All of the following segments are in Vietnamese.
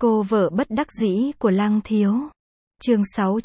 Cô vợ bất đắc dĩ của Lăng Thiếu. Chương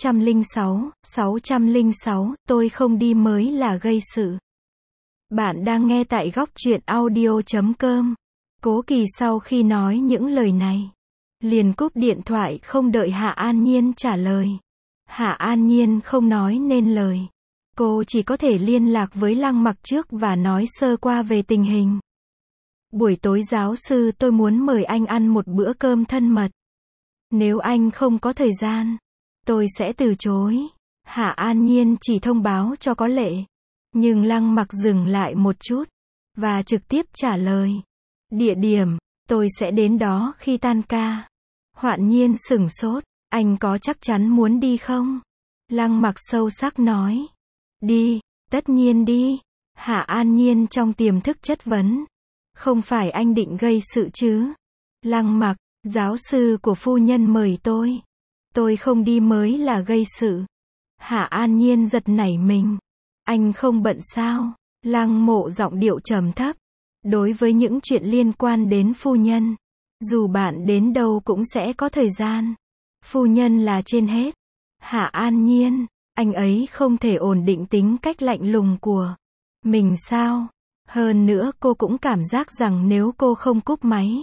606, tôi không đi mới là gây sự. Bạn đang nghe tại góc truyện audio.com. Cố Kỳ sau khi nói những lời này, liền cúp điện thoại không đợi Hạ An Nhiên trả lời. Hạ An Nhiên không nói nên lời. Cô chỉ có thể liên lạc với Lăng Mặc trước và nói sơ qua về tình hình. Buổi tối giáo sư tôi muốn mời anh ăn một bữa cơm thân mật. Nếu anh không có thời gian, tôi sẽ từ chối. Hạ An Nhiên chỉ thông báo cho có lệ. Nhưng Lăng Mặc dừng lại một chút, và trực tiếp trả lời. Địa điểm, tôi sẽ đến đó khi tan ca. Hoạn Nhiên sửng sốt, anh có chắc chắn muốn đi không? Lăng Mặc sâu sắc nói. Đi, tất nhiên đi. Hạ An Nhiên trong tiềm thức chất vấn. Không phải anh định gây sự chứ? Lăng Mặc, giáo sư của phu nhân mời tôi. Tôi không đi mới là gây sự. Hạ An Nhiên giật nảy mình. Anh không bận sao? Lăng Mộ giọng điệu trầm thấp. Đối với những chuyện liên quan đến phu nhân, dù bạn đến đâu cũng sẽ có thời gian. Phu nhân là trên hết. Hạ An Nhiên, anh ấy không thể ổn định tính cách lạnh lùng của mình sao? Hơn nữa cô cũng cảm giác rằng nếu cô không cúp máy,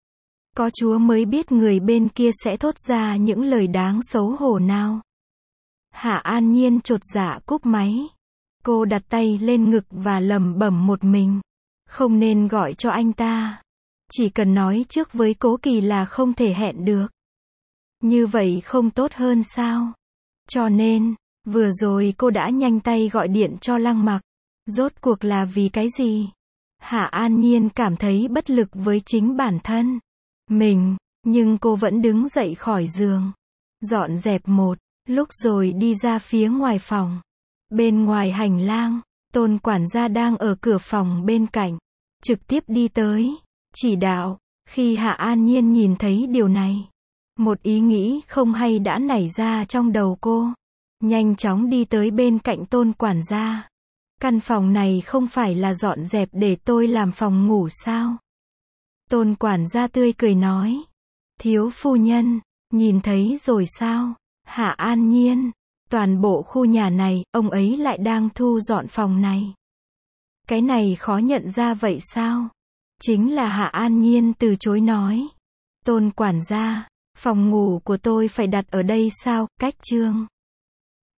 có Chúa mới biết người bên kia sẽ thốt ra những lời đáng xấu hổ nào. Hạ An Nhiên chột dạ cúp máy. Cô đặt tay lên ngực và lẩm bẩm một mình. Không nên gọi cho anh ta. Chỉ cần nói trước với Cố Kỳ là không thể hẹn được. Như vậy không tốt hơn sao? Cho nên, vừa rồi cô đã nhanh tay gọi điện cho Lăng Mặc. Rốt cuộc là vì cái gì? Hạ An Nhiên cảm thấy bất lực với chính bản thân mình, nhưng cô vẫn đứng dậy khỏi giường. Dọn dẹp một lúc rồi đi ra phía ngoài phòng. Bên ngoài hành lang, Tôn quản gia đang ở cửa phòng bên cạnh. Trực tiếp đi tới, chỉ đạo. Khi Hạ An Nhiên nhìn thấy điều này, một ý nghĩ không hay đã nảy ra trong đầu cô. Nhanh chóng đi tới bên cạnh Tôn quản gia. Căn phòng này không phải là dọn dẹp để tôi làm phòng ngủ sao? Tôn quản gia tươi cười nói. Thiếu phu nhân, nhìn thấy rồi sao? Hạ An Nhiên, toàn bộ khu nhà này, ông ấy lại đang thu dọn phòng này. Cái này khó nhận ra vậy sao? Chính là Hạ An Nhiên từ chối nói. Tôn quản gia, phòng ngủ của tôi phải đặt ở đây sao? Cách chương